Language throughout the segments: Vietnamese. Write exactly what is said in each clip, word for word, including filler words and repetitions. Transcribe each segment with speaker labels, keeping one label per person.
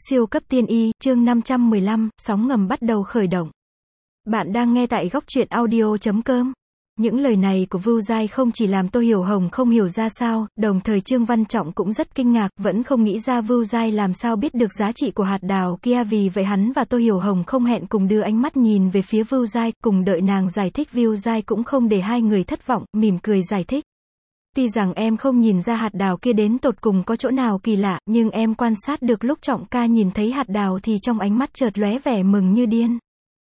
Speaker 1: Siêu cấp tiên y, chương năm trăm mười lăm, sóng ngầm bắt đầu khởi động. Bạn đang nghe tại góc truyện audio chấm com. Những lời này của Vưu Giai không chỉ làm Tô Hiểu Hồng không hiểu ra sao, đồng thời Trương Văn Trọng cũng rất kinh ngạc, vẫn không nghĩ ra Vưu Giai làm sao biết được giá trị của hạt đào kia, vì vậy hắn và Tô Hiểu Hồng không hẹn cùng đưa ánh mắt nhìn về phía Vưu Giai, cùng đợi nàng giải thích. Vưu Giai cũng không để hai người thất vọng, mỉm cười giải thích. Tuy rằng em không nhìn ra hạt đào kia đến tột cùng có chỗ nào kỳ lạ, nhưng em quan sát được lúc Trọng ca nhìn thấy hạt đào thì trong ánh mắt chợt lóe vẻ mừng như điên.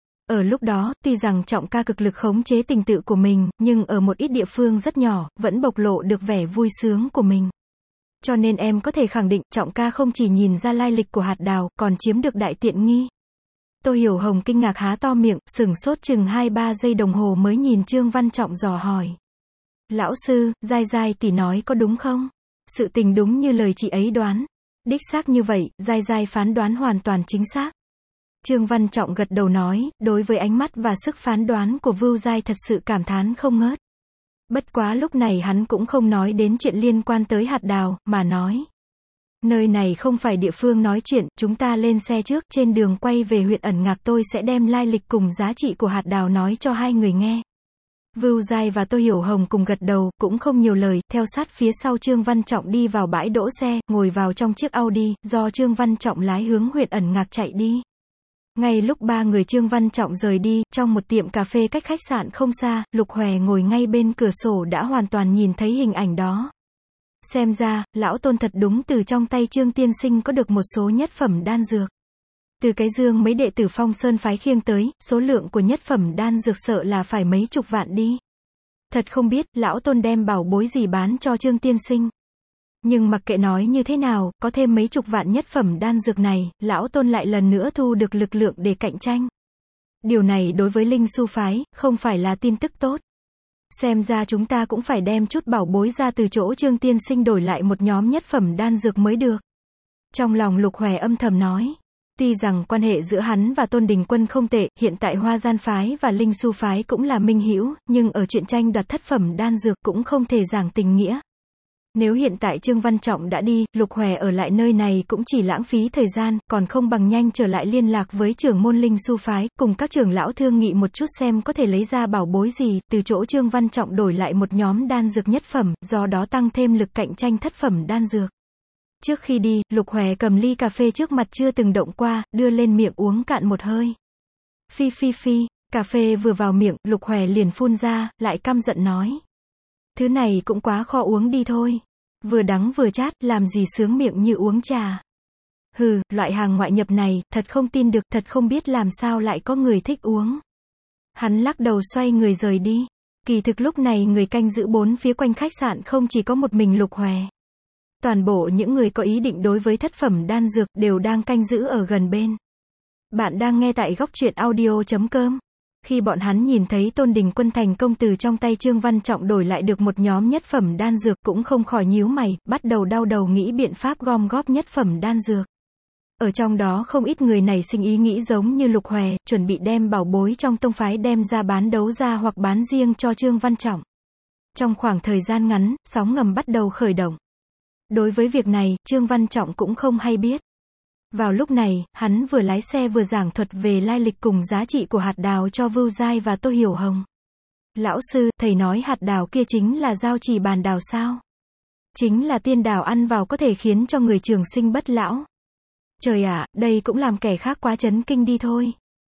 Speaker 1: Ở lúc đó, tuy rằng Trọng ca cực lực khống chế tình tự của mình, nhưng ở một ít địa phương rất nhỏ, vẫn bộc lộ được vẻ vui sướng của mình. Cho nên em có thể khẳng định, Trọng ca không chỉ nhìn ra lai lịch của hạt đào, còn chiếm được đại tiện nghi. Tô Hiểu Hồng kinh ngạc há to miệng, sửng sốt chừng hai ba giây đồng hồ mới nhìn Trương Văn Trọng dò hỏi. Lão sư, Giai Giai tỷ nói có đúng không? Sự tình đúng như lời chị ấy đoán. Đích xác như vậy, Giai Giai phán đoán hoàn toàn chính xác. Trương Văn Trọng gật đầu nói, đối với ánh mắt và sức phán đoán của Vưu Giai thật sự cảm thán không ngớt. Bất quá lúc này hắn cũng không nói đến chuyện liên quan tới hạt đào, mà nói. Nơi này không phải địa phương nói chuyện, chúng ta lên xe trước, trên đường quay về huyện Ẩn Ngạc tôi sẽ đem lai lịch cùng giá trị của hạt đào nói cho hai người nghe. Vưu Giai và Tô Hiểu Hồng cùng gật đầu, cũng không nhiều lời, theo sát phía sau Trương Văn Trọng đi vào bãi đỗ xe, ngồi vào trong chiếc Audi, do Trương Văn Trọng lái hướng huyện Ẩn Ngạc chạy đi. Ngay lúc ba người Trương Văn Trọng rời đi, trong một tiệm cà phê cách khách sạn không xa, Lục Hòe ngồi ngay bên cửa sổ đã hoàn toàn nhìn thấy hình ảnh đó. Xem ra, lão Tôn thật đúng từ trong tay Trương tiên sinh có được một số nhất phẩm đan dược. Từ cái dương mấy đệ tử Phong Sơn phái khiêng tới, số lượng của nhất phẩm đan dược sợ là phải mấy chục vạn đi. Thật không biết, lão Tôn đem bảo bối gì bán cho Trương tiên sinh. Nhưng mặc kệ nói như thế nào, có thêm mấy chục vạn nhất phẩm đan dược này, lão Tôn lại lần nữa thu được lực lượng để cạnh tranh. Điều này đối với Linh Su phái, không phải là tin tức tốt. Xem ra chúng ta cũng phải đem chút bảo bối ra từ chỗ Trương tiên sinh đổi lại một nhóm nhất phẩm đan dược mới được. Trong lòng Lục Hòe âm thầm nói. Tuy rằng quan hệ giữa hắn và Tôn Đình Quân không tệ, hiện tại Hoa Gian phái và Linh Su phái cũng là minh hữu, nhưng ở chuyện tranh đoạt thất phẩm đan dược cũng không thể giảng tình nghĩa. Nếu hiện tại Trương Văn Trọng đã đi, Lục Hòe ở lại nơi này cũng chỉ lãng phí thời gian, còn không bằng nhanh trở lại liên lạc với trưởng môn Linh Su phái, cùng các trưởng lão thương nghị một chút xem có thể lấy ra bảo bối gì, từ chỗ Trương Văn Trọng đổi lại một nhóm đan dược nhất phẩm, do đó tăng thêm lực cạnh tranh thất phẩm đan dược. Trước khi đi, Lục Hòe cầm ly cà phê trước mặt chưa từng động qua, đưa lên miệng uống cạn một hơi. Phi phi phi, cà phê vừa vào miệng, Lục Hòe liền phun ra, lại căm giận nói. Thứ này cũng quá khó uống đi thôi. Vừa đắng vừa chát, làm gì sướng miệng như uống trà. Hừ, loại hàng ngoại nhập này, thật không tin được, thật không biết làm sao lại có người thích uống. Hắn lắc đầu xoay người rời đi. Kỳ thực lúc này người canh giữ bốn phía quanh khách sạn không chỉ có một mình Lục Hòe. Toàn bộ những người có ý định đối với thất phẩm đan dược đều đang canh giữ ở gần bên. Bạn đang nghe tại góc truyện audio chấm com. Khi bọn hắn nhìn thấy Tôn Đình Quân thành công từ trong tay Trương Văn Trọng đổi lại được một nhóm nhất phẩm đan dược cũng không khỏi nhíu mày, bắt đầu đau đầu nghĩ biện pháp gom góp nhất phẩm đan dược. Ở trong đó không ít người này sinh ý nghĩ giống như Lục Hòe, chuẩn bị đem bảo bối trong tông phái đem ra bán đấu ra hoặc bán riêng cho Trương Văn Trọng. Trong khoảng thời gian ngắn, sóng ngầm bắt đầu khởi động. Đối với việc này, Trương Văn Trọng cũng không hay biết. Vào lúc này, hắn vừa lái xe vừa giảng thuật về lai lịch cùng giá trị của hạt đào cho Vưu Giai và Tô Hiểu Hồng. Lão sư, thầy nói hạt đào kia chính là giao trì bàn đào sao? Chính là tiên đào ăn vào có thể khiến cho người trường sinh bất lão. Trời ạ, đây cũng làm kẻ khác quá chấn kinh đi thôi.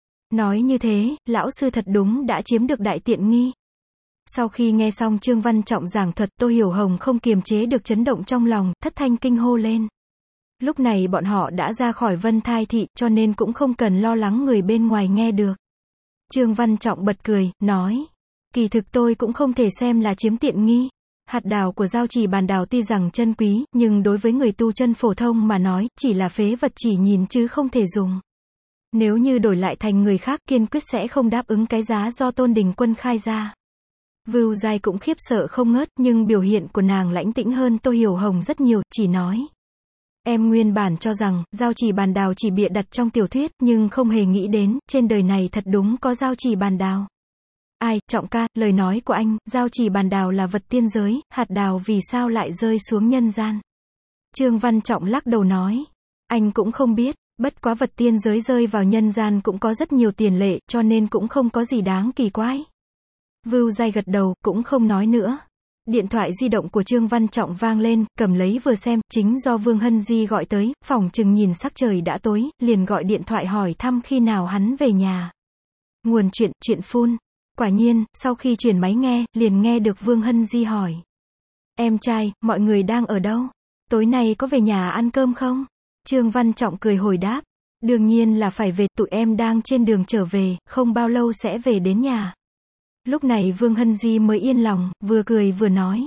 Speaker 1: Nói như thế, lão sư thật đúng đã chiếm được đại tiện nghi. Sau khi nghe xong Trương Văn Trọng giảng thuật, Tô Hiểu Hồng không kiềm chế được chấn động trong lòng, thất thanh kinh hô lên. Lúc này bọn họ đã ra khỏi Vân Thai Thị, cho nên cũng không cần lo lắng người bên ngoài nghe được. Trương Văn Trọng bật cười, nói. Kỳ thực tôi cũng không thể xem là chiếm tiện nghi. Hạt đào của giao trì bàn đào tuy rằng chân quý, nhưng đối với người tu chân phổ thông mà nói, chỉ là phế vật chỉ nhìn chứ không thể dùng. Nếu như đổi lại thành người khác kiên quyết sẽ không đáp ứng cái giá do Tôn Đình Quân khai ra. Vưu Giai cũng khiếp sợ không ngớt, nhưng biểu hiện của nàng lãnh tĩnh hơn Tô Hiểu Hồng rất nhiều, chỉ nói. Em nguyên bản cho rằng, giao trì bàn đào chỉ bịa đặt trong tiểu thuyết, nhưng không hề nghĩ đến, trên đời này thật đúng có giao trì bàn đào. Ai, Trọng ca, lời nói của anh, giao trì bàn đào là vật tiên giới, hạt đào vì sao lại rơi xuống nhân gian? Trương Văn Trọng lắc đầu nói. Anh cũng không biết, Bất quá vật tiên giới rơi vào nhân gian cũng có rất nhiều tiền lệ, cho nên cũng không có gì đáng kỳ quái. Vưu Giai gật đầu, cũng không nói nữa. Điện thoại di động của Trương Văn Trọng vang lên, cầm lấy vừa xem, chính do Vương Hân Di gọi tới, phỏng chừng nhìn sắc trời đã tối, liền gọi điện thoại hỏi thăm khi nào hắn về nhà. Nguồn chuyện, chuyện phun. Quả nhiên, sau khi chuyển máy nghe, liền nghe được Vương Hân Di hỏi. Em trai, mọi người đang ở đâu? Tối nay có về nhà ăn cơm không? Trương Văn Trọng cười hồi đáp. Đương nhiên là phải về, tụi em đang trên đường trở về, không bao lâu sẽ về đến nhà. Lúc này Vương Hân Di mới yên lòng, vừa cười vừa nói.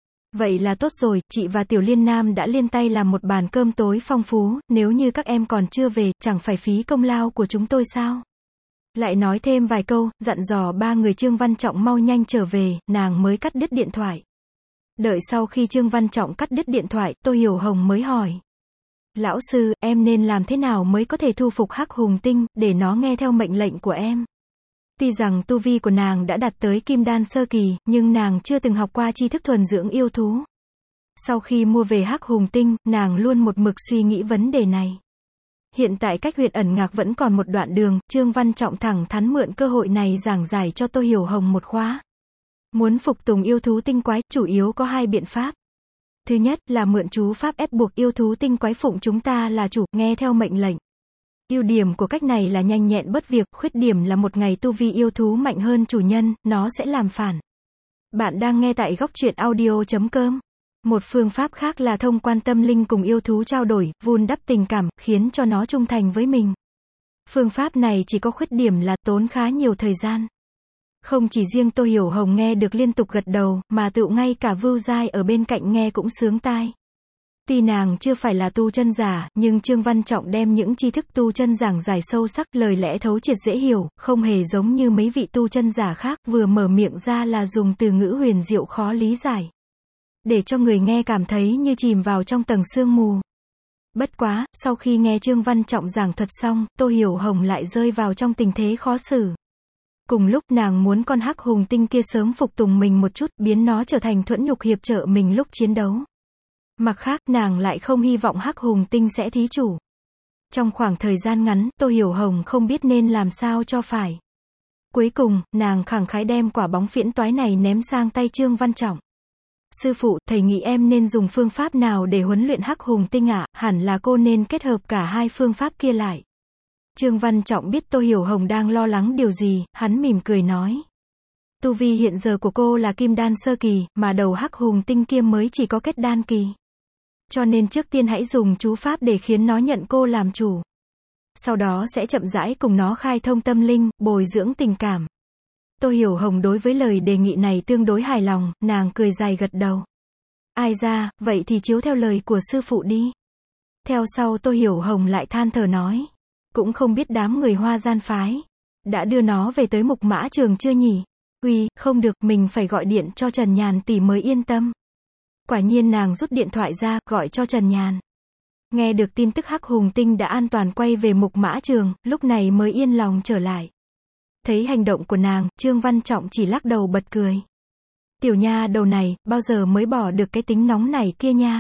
Speaker 1: Vậy là tốt rồi, chị và Tiểu Liên Nam đã liên tay làm một bàn cơm tối phong phú, nếu như các em còn chưa về, chẳng phải phí công lao của chúng tôi sao? Lại nói thêm vài câu, dặn dò ba người Trương Văn Trọng mau nhanh trở về, nàng mới cắt đứt điện thoại. Đợi sau khi Trương Văn Trọng cắt đứt điện thoại, Tô Hiểu Hồng mới hỏi. Lão sư, em nên làm thế nào mới có thể thu phục Hắc Hùng Tinh, để nó nghe theo mệnh lệnh của em? Tuy rằng tu vi của nàng đã đạt tới Kim Đan sơ kỳ, nhưng nàng chưa từng học qua tri thức thuần dưỡng yêu thú. Sau khi mua về Hắc Hùng Tinh, nàng luôn một mực suy nghĩ vấn đề này. Hiện tại cách huyện ẩn ngạc vẫn còn một đoạn đường, Trương Văn Trọng thẳng thắn mượn cơ hội này giảng giải cho Tô Hiểu Hồng một khóa. Muốn phục tùng yêu thú tinh quái, chủ yếu có hai biện pháp. Thứ nhất là mượn chú pháp ép buộc yêu thú tinh quái phụng chúng ta là chủ, nghe theo mệnh lệnh. Ưu điểm của cách này là nhanh nhẹn bớt việc, khuyết điểm là một ngày tu vi yêu thú mạnh hơn chủ nhân, nó sẽ làm phản. Bạn đang nghe tại góc truyện audio chấm com. Một phương pháp khác là thông qua tâm linh cùng yêu thú trao đổi, vun đắp tình cảm, khiến cho nó trung thành với mình. Phương pháp này chỉ có khuyết điểm là tốn khá nhiều thời gian. Không chỉ riêng Tô Hiểu Hồng nghe được liên tục gật đầu, mà tựu ngay cả Vưu Giai ở bên cạnh nghe cũng sướng tai. Tuy nàng chưa phải là tu chân giả, nhưng Trương Văn Trọng đem những tri thức tu chân giảng giải sâu sắc, lời lẽ thấu triệt dễ hiểu, không hề giống như mấy vị tu chân giả khác, vừa mở miệng ra là dùng từ ngữ huyền diệu khó lý giải. Để cho người nghe cảm thấy như chìm vào trong tầng sương mù. Bất quá, sau khi nghe Trương Văn Trọng giảng thuật xong, Tô Hiểu Hồng lại rơi vào trong tình thế khó xử. Cùng lúc nàng muốn con Hắc Hùng Tinh kia sớm phục tùng mình một chút, biến nó trở thành thuẫn nhục hiệp trợ mình lúc chiến đấu. Mặt khác, nàng lại không hy vọng Hắc Hùng Tinh sẽ thí chủ. Trong khoảng thời gian ngắn, Tô Hiểu Hồng không biết nên làm sao cho phải. Cuối cùng, nàng khẳng khái đem quả bóng phiễn toái này ném sang tay Trương Văn Trọng. Sư phụ, thầy nghĩ em nên dùng phương pháp nào để huấn luyện Hắc Hùng Tinh ạ? Hẳn là cô nên kết hợp cả hai phương pháp kia lại. Trương Văn Trọng biết Tô Hiểu Hồng đang lo lắng điều gì, hắn mỉm cười nói. Tu vi hiện giờ của cô là Kim Đan sơ kỳ, mà đầu Hắc Hùng Tinh kia mới chỉ có kết đan kỳ. Cho nên trước tiên hãy dùng chú pháp để khiến nó nhận cô làm chủ. Sau đó sẽ chậm rãi cùng nó khai thông tâm linh, bồi dưỡng tình cảm. Tô Hiểu Hồng đối với lời đề nghị này tương đối hài lòng, nàng cười dài gật đầu. Ai ra, vậy thì chiếu theo lời của sư phụ đi. Theo sau Tô Hiểu Hồng lại than thở nói. Cũng không biết đám người Hoa gian phái đã đưa nó về tới Mục Mã Trường chưa nhỉ? Uy, không được, mình phải gọi điện cho Trần Nhàn tỷ mới yên tâm. Quả nhiên nàng rút điện thoại ra, gọi cho Trần Nhàn. Nghe được tin tức Hắc Hùng Tinh đã an toàn quay về Mục Mã Trường, lúc này mới yên lòng trở lại. Thấy hành động của nàng, Trương Văn Trọng chỉ lắc đầu bật cười. Tiểu nha đầu này, bao giờ mới bỏ được cái tính nóng này kia nha?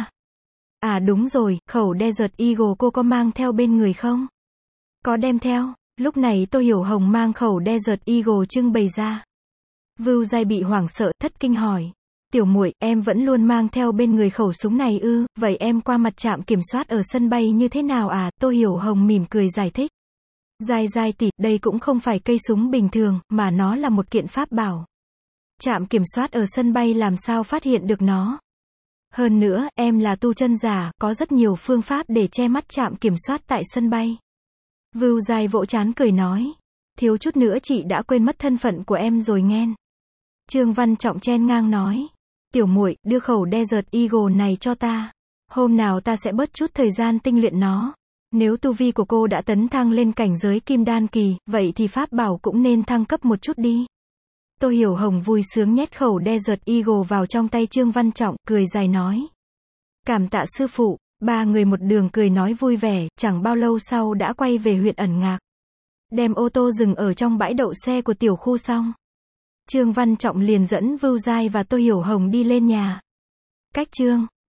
Speaker 1: À đúng rồi, khẩu Desert Eagle cô có mang theo bên người không? Có đem theo. Lúc này Tô Hiểu Hồng mang khẩu Desert Eagle trưng bày ra. Vưu Giai bị hoảng sợ, thất kinh hỏi. Tiểu muội, em vẫn luôn mang theo bên người khẩu súng này ư? Vậy em qua mặt trạm kiểm soát ở sân bay như thế nào à? Tô Hiểu Hồng mỉm cười giải thích. Giai Giai tỷ, đây cũng không phải cây súng bình thường, mà nó là một kiện pháp bảo. Trạm kiểm soát ở sân bay làm sao phát hiện được nó? Hơn nữa, em là tu chân giả, có rất nhiều phương pháp để che mắt trạm kiểm soát tại sân bay. Vưu Giai vỗ trán cười nói. Thiếu chút nữa chị đã quên mất thân phận của em rồi nghen. Trương Văn Trọng chen ngang nói. Tiểu muội, đưa khẩu Desert Eagle này cho ta. Hôm nào ta sẽ bớt chút thời gian tinh luyện nó. Nếu tu vi của cô đã tấn thăng lên cảnh giới Kim Đan kỳ, vậy thì pháp bảo cũng nên thăng cấp một chút đi. Tô Hiểu Hồng vui sướng nhét khẩu Desert Eagle vào trong tay Trương Văn Trọng, cười dài nói. Cảm tạ sư phụ. Ba người một đường cười nói vui vẻ, chẳng bao lâu sau đã quay về huyện ẩn ngạc. Đem ô tô dừng ở trong bãi đậu xe của tiểu khu xong. Trương Văn Trọng liền dẫn Vưu Giai và Tô Hiểu Hồng đi lên nhà. Cách Trương